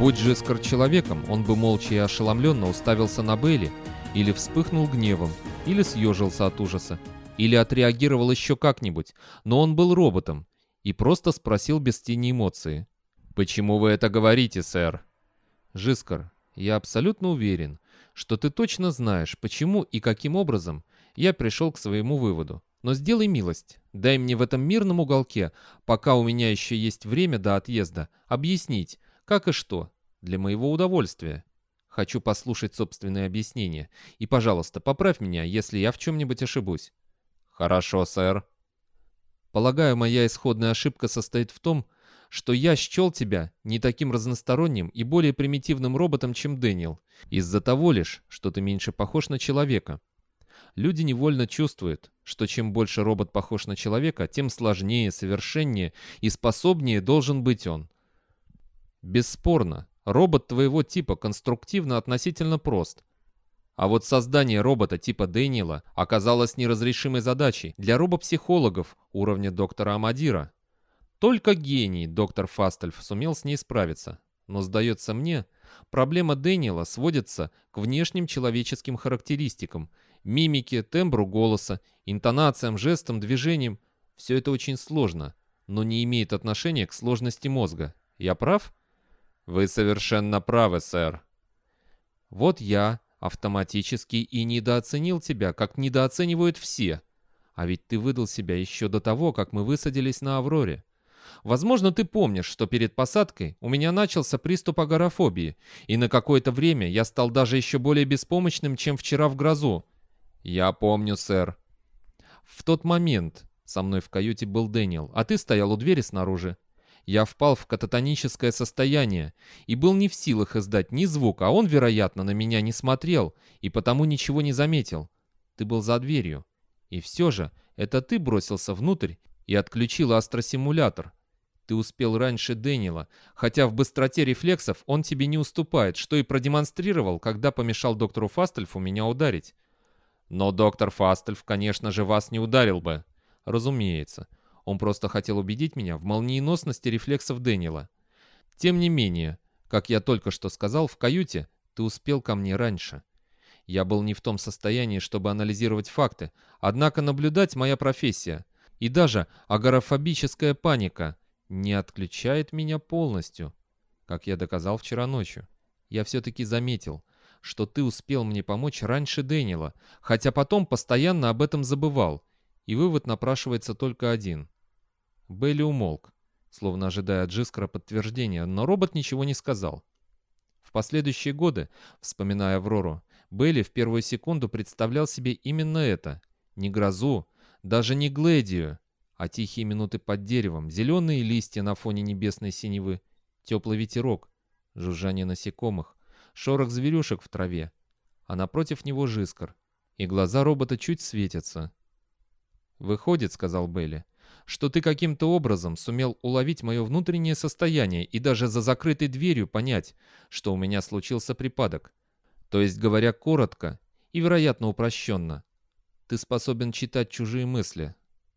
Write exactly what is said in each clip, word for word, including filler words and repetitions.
Будь Жискар человеком, он бы молча и ошеломленно уставился на Бейли, или вспыхнул гневом, или съежился от ужаса, или отреагировал еще как-нибудь, но он был роботом и просто спросил без тени эмоции. «Почему вы это говорите, сэр?» «Жискар, я абсолютно уверен, что ты точно знаешь, почему и каким образом я пришел к своему выводу. Но сделай милость, дай мне в этом мирном уголке, пока у меня еще есть время до отъезда, объяснить, как и что, для моего удовольствия. Хочу послушать собственные объяснения, и, пожалуйста, поправь меня, если я в чем-нибудь ошибусь». «Хорошо, сэр». «Полагаю, моя исходная ошибка состоит в том, что я счел тебя не таким разносторонним и более примитивным роботом, чем Дэниел, из-за того лишь, что ты меньше похож на человека. Люди невольно чувствуют, что чем больше робот похож на человека, тем сложнее, совершеннее и способнее должен быть он. Бесспорно, робот твоего типа конструктивно относительно прост. А вот создание робота типа Дэниела оказалось неразрешимой задачей для робопсихологов уровня доктора Амадира. Только гений доктор Фастельф сумел с ней справиться. Но, сдается мне, проблема Дэниела сводится к внешним человеческим характеристикам, мимике, тембру голоса, интонациям, жестам, движениям. Все это очень сложно, но не имеет отношения к сложности мозга. Я прав? Вы совершенно правы, сэр. Вот я автоматически и недооценил тебя, как недооценивают все. А ведь ты выдал себя еще до того, как мы высадились на Авроре. Возможно, ты помнишь, что перед посадкой у меня начался приступ агорафобии, и на какое-то время я стал даже еще более беспомощным, чем вчера в грозу. Я помню, сэр. В тот момент со мной в каюте был Дэниел, а ты стоял у двери снаружи. Я впал в кататоническое состояние и был не в силах издать ни звука, а он, вероятно, на меня не смотрел и потому ничего не заметил. Ты был за дверью. И все же это ты бросился внутрь и отключил астросимулятор. Ты успел раньше Дэниела, хотя в быстроте рефлексов он тебе не уступает, что и продемонстрировал, когда помешал доктору Фастельфу меня ударить. Но доктор Фастельф, конечно же, вас не ударил бы. Разумеется. Он просто хотел убедить меня в молниеносности рефлексов Дэниела. Тем не менее, как я только что сказал, в каюте ты успел ко мне раньше. Я был не в том состоянии, чтобы анализировать факты, однако наблюдать моя профессия. И даже агорафобическая паника не отключает меня полностью, как я доказал вчера ночью. Я все-таки заметил, что ты успел мне помочь раньше Дэниела, хотя потом постоянно об этом забывал, и вывод напрашивается только один. Бейли умолк, словно ожидая от Жискара подтверждения, но робот ничего не сказал. В последующие годы, вспоминая Аврору, Бейли в первую секунду представлял себе именно это. Не грозу, даже не Гледию, а тихие минуты под деревом, зеленые листья на фоне небесной синевы, теплый ветерок, жужжание насекомых, шорох зверюшек в траве, а напротив него Жискар, и глаза робота чуть светятся. «Выходит, — сказал Бейли, — что ты каким-то образом сумел уловить мое внутреннее состояние и даже за закрытой дверью понять, что у меня случился припадок. То есть, говоря коротко и, вероятно, упрощенно, ты способен читать чужие мысли».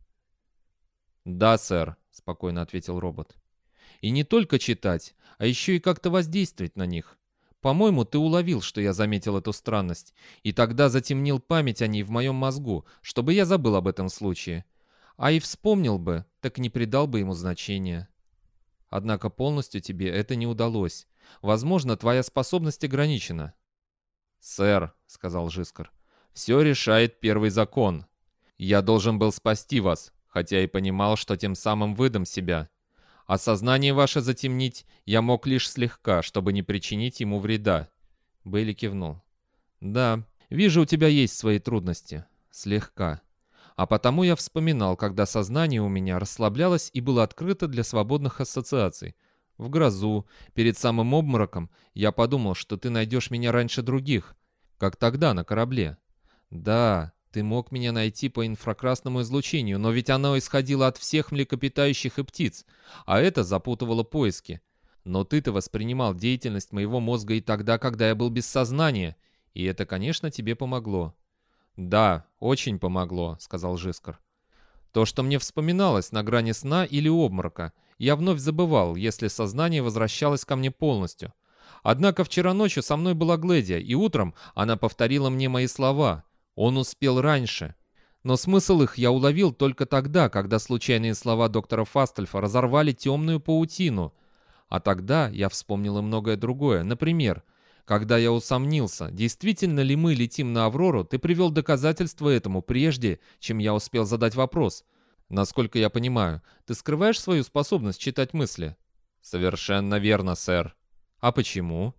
«Да, сэр», — спокойно ответил робот. «И не только читать, а еще и как-то воздействовать на них. По-моему, ты уловил, что я заметил эту странность, и тогда затемнил память о ней в моем мозгу, чтобы я забыл об этом случае. А и вспомнил бы, так не придал бы ему значения. Однако полностью тебе это не удалось. Возможно, твоя способность ограничена». «Сэр», — сказал Жискар, — «все решает первый закон. Я должен был спасти вас, хотя и понимал, что тем самым выдам себя. А сознание ваше затемнить я мог лишь слегка, чтобы не причинить ему вреда». Бейли кивнул. «Да, вижу, у тебя есть свои трудности. Слегка. А потому я вспоминал, когда сознание у меня расслаблялось и было открыто для свободных ассоциаций. В грозу, перед самым обмороком, я подумал, что ты найдешь меня раньше других, как тогда на корабле. Да, ты мог меня найти по инфракрасному излучению, но ведь оно исходило от всех млекопитающих и птиц, а это запутывало поиски. Но ты-то воспринимал деятельность моего мозга и тогда, когда я был без сознания, и это, конечно, тебе помогло». «Да, очень помогло», — сказал Жискар. «То, что мне вспоминалось на грани сна или обморока, я вновь забывал, если сознание возвращалось ко мне полностью. Однако вчера ночью со мной была Гледия, и утром она повторила мне мои слова. Он успел раньше. Но смысл их я уловил только тогда, когда случайные слова доктора Фастельфа разорвали темную паутину. А тогда я вспомнил и многое другое. Например, когда я усомнился, действительно ли мы летим на Аврору, ты привел доказательства этому прежде, чем я успел задать вопрос. Насколько я понимаю, ты скрываешь свою способность читать мысли? Совершенно верно, сэр. А почему?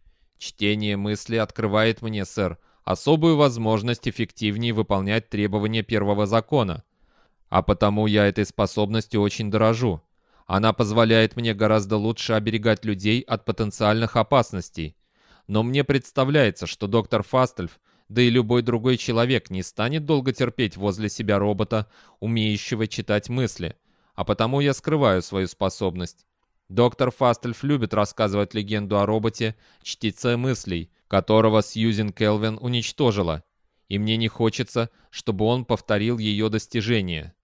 Чтение мысли открывает мне, сэр, особую возможность эффективнее выполнять требования первого закона. А потому я этой способностью очень дорожу. Она позволяет мне гораздо лучше оберегать людей от потенциальных опасностей. Но мне представляется, что доктор Фастельф, да и любой другой человек не станет долго терпеть возле себя робота, умеющего читать мысли. А потому я скрываю свою способность. Доктор Фастельф любит рассказывать легенду о роботе, чтеце мыслей, которого Сьюзен Келвин уничтожила, и мне не хочется, чтобы он повторил ее достижение.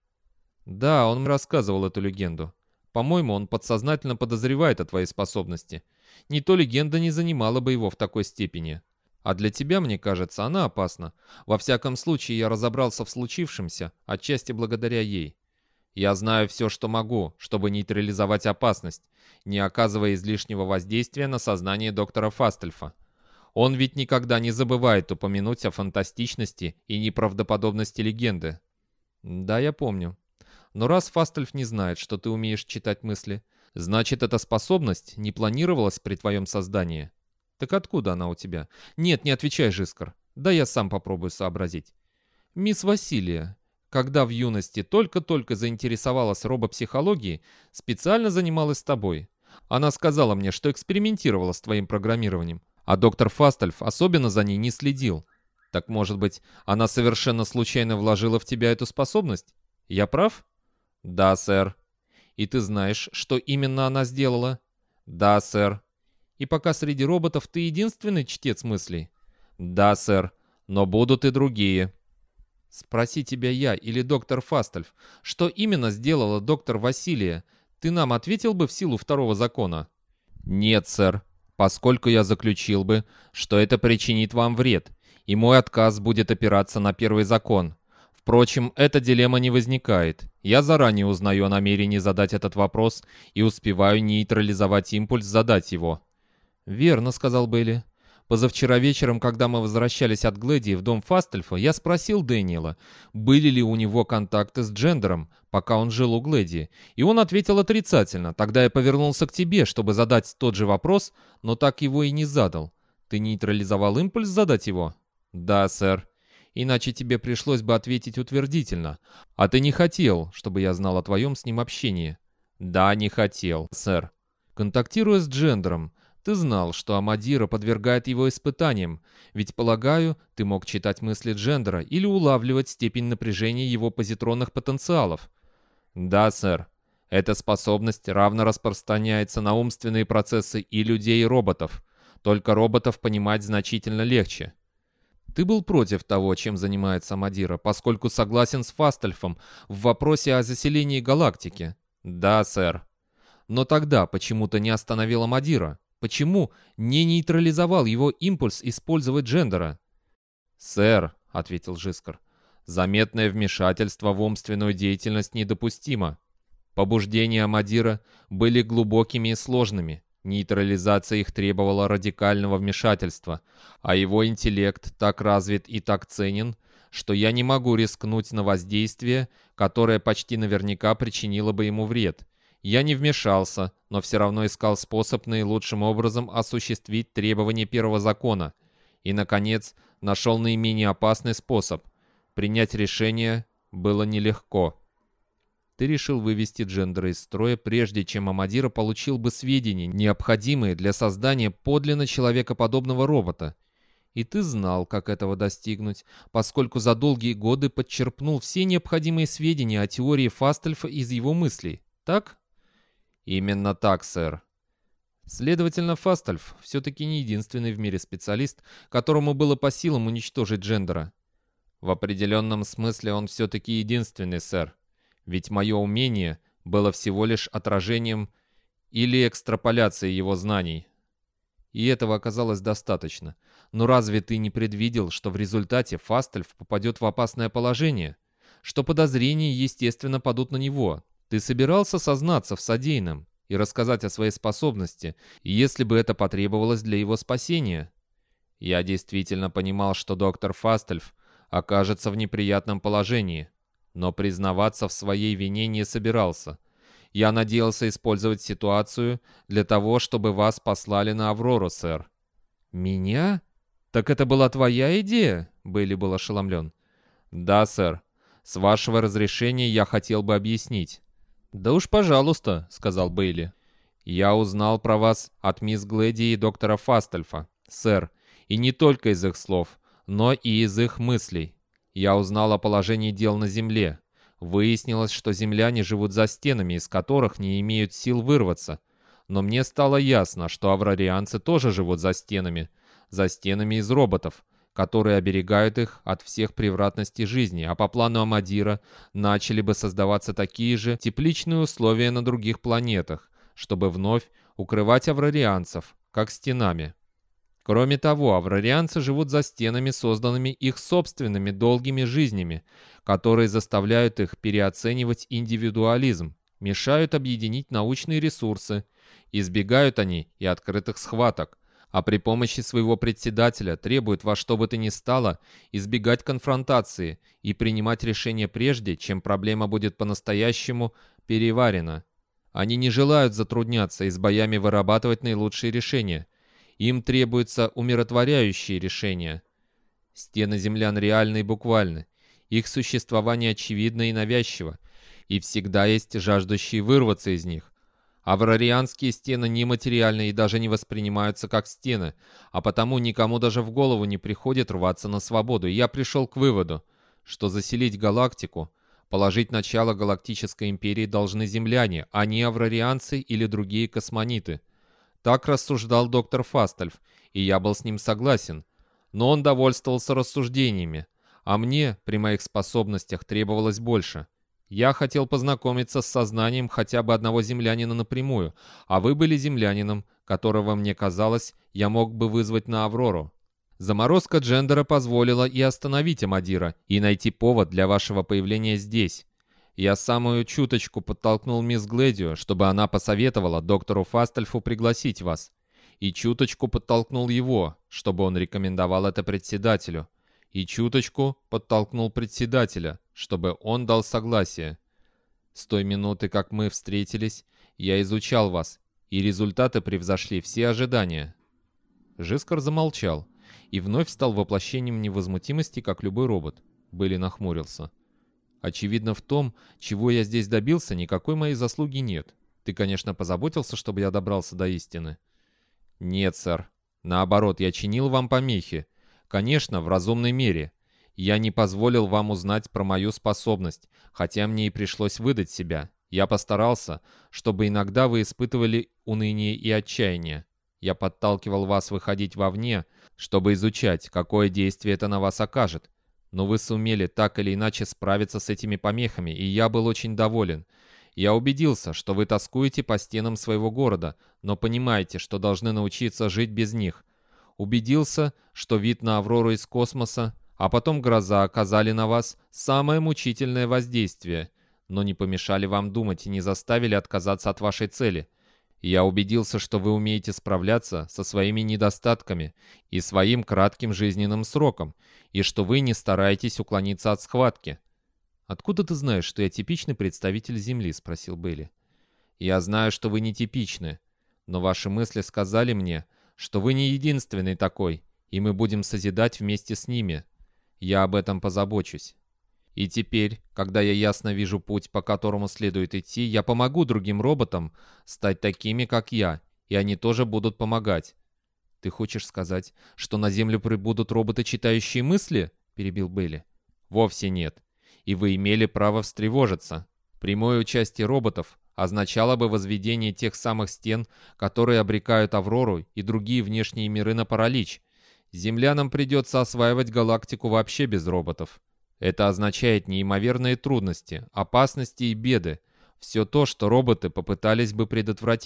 Да, он рассказывал эту легенду. По-моему, он подсознательно подозревает о твоей способности. Не то легенда не занимала бы его в такой степени. А для тебя, мне кажется, она опасна. Во всяком случае, я разобрался в случившемся, отчасти благодаря ей. Я знаю все, что могу, чтобы нейтрализовать опасность, не оказывая излишнего воздействия на сознание доктора Фастельфа. Он ведь никогда не забывает упомянуть о фантастичности и неправдоподобности легенды. Да, я помню. Но раз Фастельф не знает, что ты умеешь читать мысли, значит, эта способность не планировалась при твоем создании. Так откуда она у тебя? Нет, не отвечай, Жискар. Да я сам попробую сообразить. Мисс Василия, когда в юности только-только заинтересовалась робопсихологией, специально занималась с тобой. Она сказала мне, что экспериментировала с твоим программированием, а доктор Фастельф особенно за ней не следил. Так, может быть, она совершенно случайно вложила в тебя эту способность? Я прав? Да, сэр. И ты знаешь, что именно она сделала? Да, сэр. И пока среди роботов ты единственный чтец мыслей? Да, сэр. Но будут и другие. Спроси тебя я или доктор Фастельф, что именно сделала доктор Василия, ты нам ответил бы в силу второго закона? Нет, сэр, поскольку я заключил бы, что это причинит вам вред, и мой отказ будет опираться на первый закон. Впрочем, эта дилемма не возникает. Я заранее узнаю о намерении задать этот вопрос и успеваю нейтрализовать импульс задать его. «Верно», — сказал Бейли. «Позавчера вечером, когда мы возвращались от Гледии в дом Фастельфа, я спросил Дэниела, были ли у него контакты с Джендером, пока он жил у Гледии, и он ответил отрицательно. Тогда я повернулся к тебе, чтобы задать тот же вопрос, но так его и не задал. Ты нейтрализовал импульс задать его?» «Да, сэр. Иначе тебе пришлось бы ответить утвердительно. А ты не хотел, чтобы я знал о твоем с ним общении?» «Да, не хотел, сэр. Контактируя с Джендером, ты знал, что Амадира подвергает его испытаниям, ведь, полагаю, ты мог читать мысли Джендера или улавливать степень напряжения его позитронных потенциалов. Да, сэр. Эта способность равно распространяется на умственные процессы и людей, и роботов. Только роботов понимать значительно легче. Ты был против того, чем занимается Амадира, поскольку согласен с Фастельфом в вопросе о заселении галактики. Да, сэр. Но тогда почему-то не остановил Амадира. Почему не нейтрализовал его импульс использовать Джендера? «Сэр», — ответил Жискар, — «заметное вмешательство в умственную деятельность недопустимо. Побуждения Амадира были глубокими и сложными. Нейтрализация их требовала радикального вмешательства, а его интеллект так развит и так ценен, что я не могу рискнуть на воздействие, которое почти наверняка причинило бы ему вред. Я не вмешался, но все равно искал способ наилучшим образом осуществить требования первого закона. И, наконец, нашел наименее опасный способ. Принять решение было нелегко. Ты решил вывести Джендера из строя, прежде чем Амадира получил бы сведения, необходимые для создания подлинно человекоподобного робота. И ты знал, как этого достигнуть, поскольку за долгие годы подчерпнул все необходимые сведения о теории Фастельфа из его мыслей. Так? Именно так, сэр. Следовательно, Фастельф все-таки не единственный в мире специалист, которому было по силам уничтожить Джендера. В определенном смысле он все-таки единственный, сэр. Ведь мое умение было всего лишь отражением или экстраполяцией его знаний. И этого оказалось достаточно. Но разве ты не предвидел, что в результате Фастальф попадет в опасное положение? Что подозрения, естественно, падут на него? Ты собирался сознаться в содеянном и рассказать о своей способности, если бы это потребовалось для его спасения? Я действительно понимал, что доктор Фастальф окажется в неприятном положении, но признаваться в своей вине не собирался. Я надеялся использовать ситуацию для того, чтобы вас послали на Аврору, сэр». «Меня? Так это была твоя идея?» Бейли был ошеломлен. «Да, сэр. С вашего разрешения я хотел бы объяснить». «Да уж, пожалуйста», — сказал Бейли. «Я узнал про вас от мисс Глэди и доктора Фастальфа, сэр, и не только из их слов, но и из их мыслей. Я узнал о положении дел на Земле. Выяснилось, что земляне живут за стенами, из которых не имеют сил вырваться. Но мне стало ясно, что аврарианцы тоже живут за стенами, за стенами из роботов, которые оберегают их от всех превратностей жизни, а по плану Амадира начали бы создаваться такие же тепличные условия на других планетах, чтобы вновь укрывать аврарианцев, как стенами. Кроме того, аврарианцы живут за стенами, созданными их собственными долгими жизнями, которые заставляют их переоценивать индивидуализм, мешают объединить научные ресурсы, избегают они и открытых схваток, а при помощи своего председателя требуют во что бы то ни стало избегать конфронтации и принимать решения прежде, чем проблема будет по-настоящему переварена. Они не желают затрудняться и с боями вырабатывать наилучшие решения. Им требуются умиротворяющие решения. Стены землян реальны и буквальны. Их существование очевидно и навязчиво. И всегда есть жаждущие вырваться из них. Аврарианские стены нематериальны и даже не воспринимаются как стены, а потому никому даже в голову не приходит рваться на свободу. И я пришел к выводу, что заселить галактику, положить начало галактической империи должны земляне, а не аврарианцы или другие космониты. Так рассуждал доктор Фастальф, и я был с ним согласен. Но он довольствовался рассуждениями, а мне, при моих способностях, требовалось больше. Я хотел познакомиться с сознанием хотя бы одного землянина напрямую, а вы были землянином, которого, мне казалось, я мог бы вызвать на Аврору. Заморозка Джендера позволила и остановить Амадира, и найти повод для вашего появления здесь. Я самую чуточку подтолкнул мисс Глэдию, чтобы она посоветовала доктору Фастальфу пригласить вас. И чуточку подтолкнул его, чтобы он рекомендовал это председателю. И чуточку подтолкнул председателя, чтобы он дал согласие. С той минуты, как мы встретились, я изучал вас, и результаты превзошли все ожидания». Жискар замолчал и вновь стал воплощением невозмутимости, как любой робот. Бейли нахмурился. «Очевидно, в том, чего я здесь добился, никакой моей заслуги нет. Ты, конечно, позаботился, чтобы я добрался до истины». «Нет, сэр. Наоборот, я чинил вам помехи. Конечно, в разумной мере. Я не позволил вам узнать про мою способность, хотя мне и пришлось выдать себя. Я постарался, чтобы иногда вы испытывали уныние и отчаяние. Я подталкивал вас выходить вовне, чтобы изучать, какое действие это на вас окажет. Но вы сумели так или иначе справиться с этими помехами, и я был очень доволен. Я убедился, что вы тоскуете по стенам своего города, но понимаете, что должны научиться жить без них. Убедился, что вид на Аврору из космоса, а потом гроза оказали на вас самое мучительное воздействие, но не помешали вам думать и не заставили отказаться от вашей цели. Я убедился, что вы умеете справляться со своими недостатками и своим кратким жизненным сроком, и что вы не стараетесь уклониться от схватки». «Откуда ты знаешь, что я типичный представитель Земли?» — спросил Бейли. «Я знаю, что вы не типичны, но ваши мысли сказали мне, что вы не единственный такой, и мы будем созидать вместе с ними. Я об этом позабочусь. И теперь, когда я ясно вижу путь, по которому следует идти, я помогу другим роботам стать такими, как я, и они тоже будут помогать». «Ты хочешь сказать, что на Землю прибудут роботы, читающие мысли?» — перебил Бейли. «Вовсе нет. И вы имели право встревожиться. Прямое участие роботов означало бы возведение тех самых стен, которые обрекают Аврору и другие внешние миры на паралич. Землянам придется осваивать галактику вообще без роботов. Это означает неимоверные трудности, опасности и беды. Все то, что роботы попытались бы предотвратить,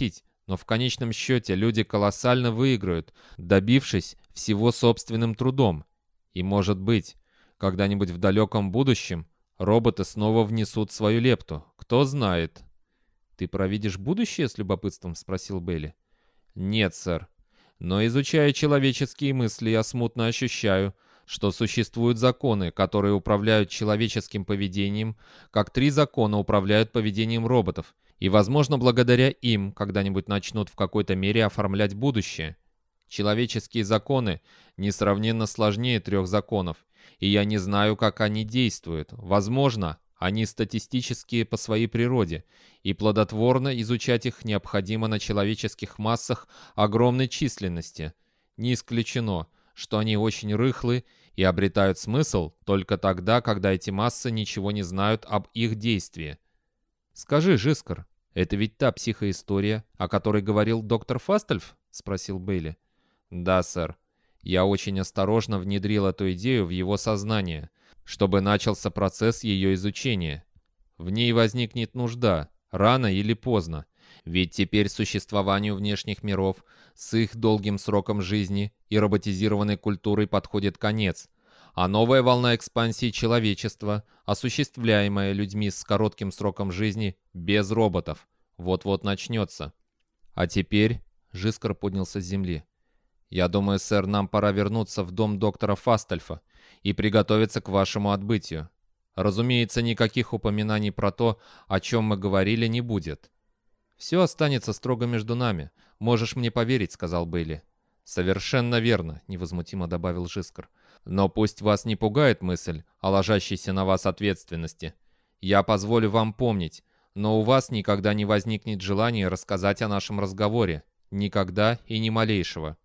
Но в конечном счете люди колоссально выиграют, добившись всего собственным трудом. И, может быть, когда-нибудь в далеком будущем роботы снова внесут свою лепту. Кто знает. «Ты провидишь будущее?» — с любопытством спросил Бейли. «Нет, сэр. Но, изучая человеческие мысли, я смутно ощущаю, что существуют законы, которые управляют человеческим поведением, как три закона управляют поведением роботов, и, возможно, благодаря им когда-нибудь начнут в какой-то мере оформлять будущее. Человеческие законы несравненно сложнее трех законов, и я не знаю, как они действуют. Возможно, они статистические по своей природе, и плодотворно изучать их необходимо на человеческих массах огромной численности. Не исключено, что они очень рыхлы и обретают смысл только тогда, когда эти массы ничего не знают об их действии. «Скажи, Жискар, это ведь та психоистория, о которой говорил доктор Фастельф?» — спросил Бейли. «Да, сэр. Я очень осторожно внедрил эту идею в его сознание, чтобы начался процесс ее изучения. В ней возникнет нужда, рано или поздно, ведь теперь существованию внешних миров с их долгим сроком жизни и роботизированной культурой подходит конец, а новая волна экспансии человечества, осуществляемая людьми с коротким сроком жизни без роботов, вот-вот начнется. А теперь...» — Жискар поднялся с земли. «Я думаю, сэр, нам пора вернуться в дом доктора Фастельфа и приготовиться к вашему отбытию. Разумеется, никаких упоминаний про то, о чем мы говорили, не будет. Все останется строго между нами. Можешь мне поверить», — сказал Бейли. «Совершенно верно», — невозмутимо добавил Жискар. «Но пусть вас не пугает мысль о ложащейся на вас ответственности. Я позволю вам помнить, но у вас никогда не возникнет желания рассказать о нашем разговоре. Никогда и ни малейшего».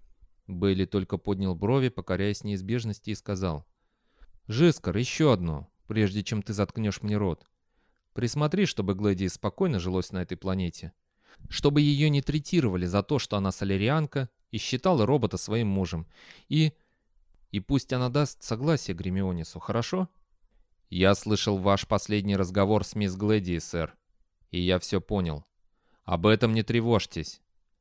Бейли только поднял брови, покоряясь неизбежности, и сказал: «Жискар, еще одно, прежде чем ты заткнешь мне рот. Присмотри, чтобы Глэдии спокойно жилось на этой планете. Чтобы ее не третировали за то, что она солярианка и считала робота своим мужем. И... и пусть она даст согласие Гермионису, хорошо?» «Я слышал ваш последний разговор с мисс Глэдией, сэр, и я все понял. Об этом не тревожьтесь.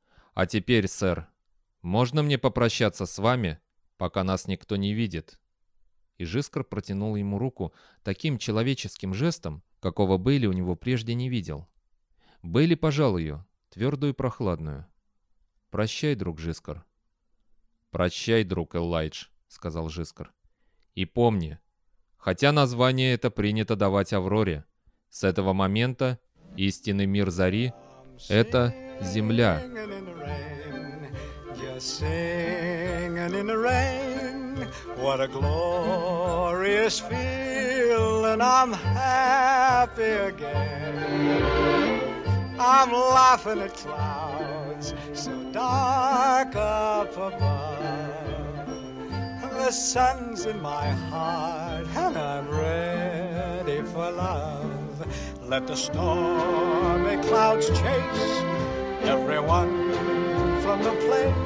А теперь, сэр, можно мне попрощаться с вами, пока нас никто не видит?» И Жискар протянул ему руку таким человеческим жестом, какого Бейли у него прежде не видел. Бейли пожал ее, твердую и прохладную. «Прощай, друг Жискар». «Прощай, друг Элайдж», — сказал Жискар. «И помни, хотя название это принято давать Авроре, с этого момента истинный мир Зари — это Земля». Singing in the rain, what a glorious feeling, I'm happy again. I'm laughing at clouds so dark up above. The sun's in my heart and I'm ready for love. Let the stormy clouds chase everyone from the place.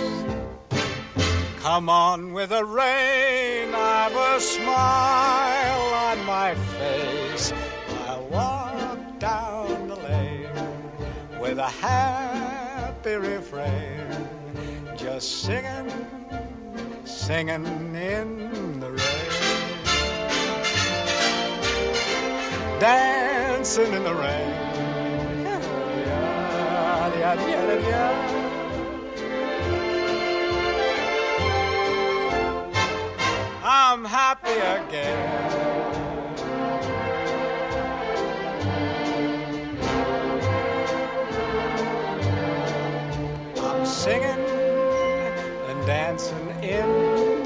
Come on with the rain, I've a smile on my face. I'll walk down the lane with a happy refrain, just singing, singing in the rain, dancing in the rain. Yeah, yeah, yeah, yeah. I'm happy again. I'm singing and dancing in